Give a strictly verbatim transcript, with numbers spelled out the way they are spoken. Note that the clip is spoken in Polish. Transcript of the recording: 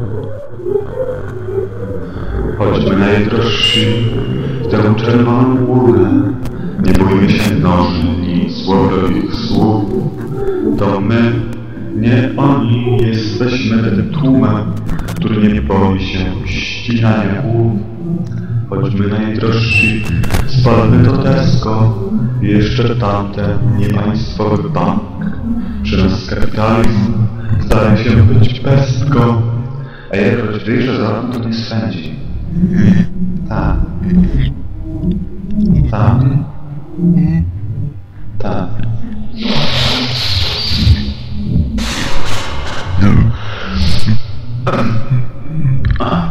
Chodźmy najdrożsi w tę czerwoną górę. Nie bójmy się noży ni złowrowych słów. To my, nie oni, jesteśmy tym tłumem, który nie boi się ścinania głów. Chodźmy najdrożsi, spalmy to Tesco i jeszcze tamten niepaństwowy bank. Przy nas kapitalizm zdaje się być pestką, a jakoś wyjrze za okno to nie swędzi. Tak. Tak. Tak. No.